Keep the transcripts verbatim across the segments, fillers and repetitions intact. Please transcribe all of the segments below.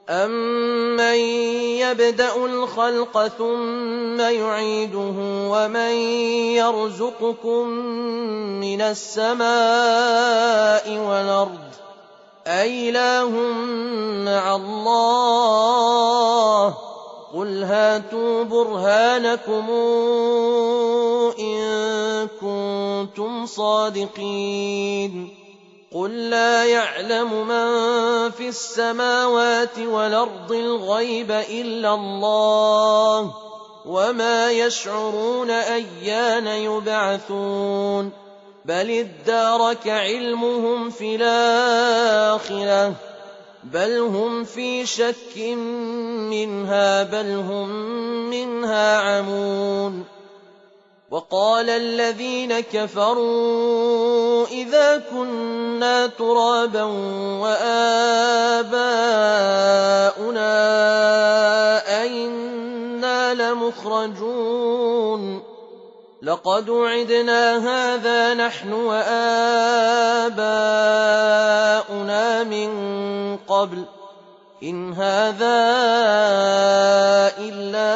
أَمَّن يَبْدَأُ الْخَلْقَ ثُمَّ يُعِيدُهُ وَمَن يَرْزُقُكُم مِّنَ السَّمَاءِ وَالْأَرْضِ أَإِلَٰهٌ مَّعَ اللَّهِ ۚ قُلْ هَاتُوا بُرْهَانَكُمْ إِن كُنتُمْ صَادِقِينَ قُل لَّا يَعْلَمُ مَن فِي السَّمَاوَاتِ وَالْأَرْضِ الْغَيْبَ إِلَّا اللَّهُ وَمَا يَشْعُرُونَ أَيَّانَ يُبْعَثُونَ بَلِ ادَّارَكَ عِلْمُهُمْ فِي الْآخِرَةِ بَلْ هُمْ فِي شَكٍّ مِّنْهَا بَلْ هُم مِّنْهَا عَمُونَ وَقَالَ الَّذِينَ كَفَرُوا إِذَا كُنَّا تُرَابًا وَآبَاؤُنَا أَئِنَّا لَمُخْرَجُونَ لَقَدْ وُعِدْنَا هَٰذَا نَحْنُ وَآبَاؤُنَا مِن قَبْلُ إِنْ هَٰذَا إِلَّا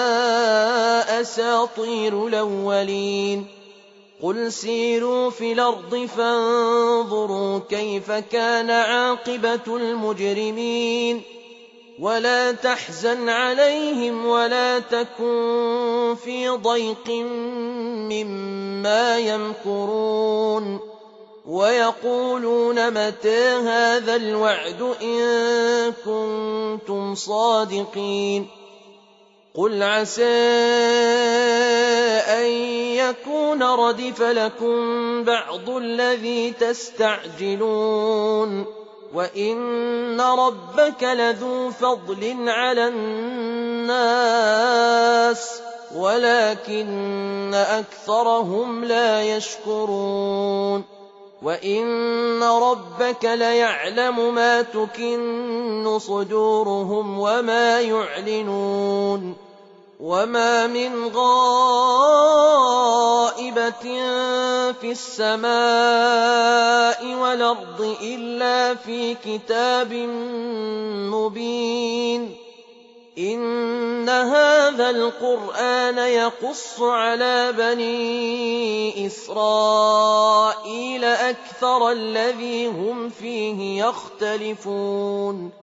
أَسَاطِيرُ الْأَوَّلِينَ قُلْ سِيرُوا فِي الْأَرْضِ فَانظُرُوا كَيْفَ كَانَ عَاقِبَةُ الْمُجْرِمِينَ وَلَا تَحْزَنْ عَلَيْهِمْ وَلَا تَكُن فِي ضَيْقٍ مِّمَّا يَمْكُرُونَ وَيَقُولُونَ مَتَىٰ هَٰذَا الْوَعْدُ إِن كُنتُمْ صَادِقِينَ قُلْ عَسَىٰ أَن يَكُونَ رَدِفَ لَكُم بَعْضُ الَّذِي تَسْتَعْجِلُونَ وَإِنَّ رَبَّكَ لَذُو فَضْلٍ عَلَى النَّاسِ وَلَٰكِنَّ أَكْثَرَهُمْ لَا يَشْكُرُونَ وَإِنَّ رَبَّكَ لَيَعْلَمُ مَا تُكِنُّ صُدُورُهُمْ وَمَا يُعْلِنُونَ وَمَا مِنْ غَائِبَةٍ فِي السَّمَاءِ وَالْأَرْضِ إِلَّا فِي كِتَابٍ مُّبِينٍ إِنَّ هَٰذَا الْقُرْآنَ يَقُصُّ عَلَىٰ بَنِي إِسْرَائِيلَ أَكْثَرَ الَّذِي هُمْ فِيهِ يَخْتَلِفُونَ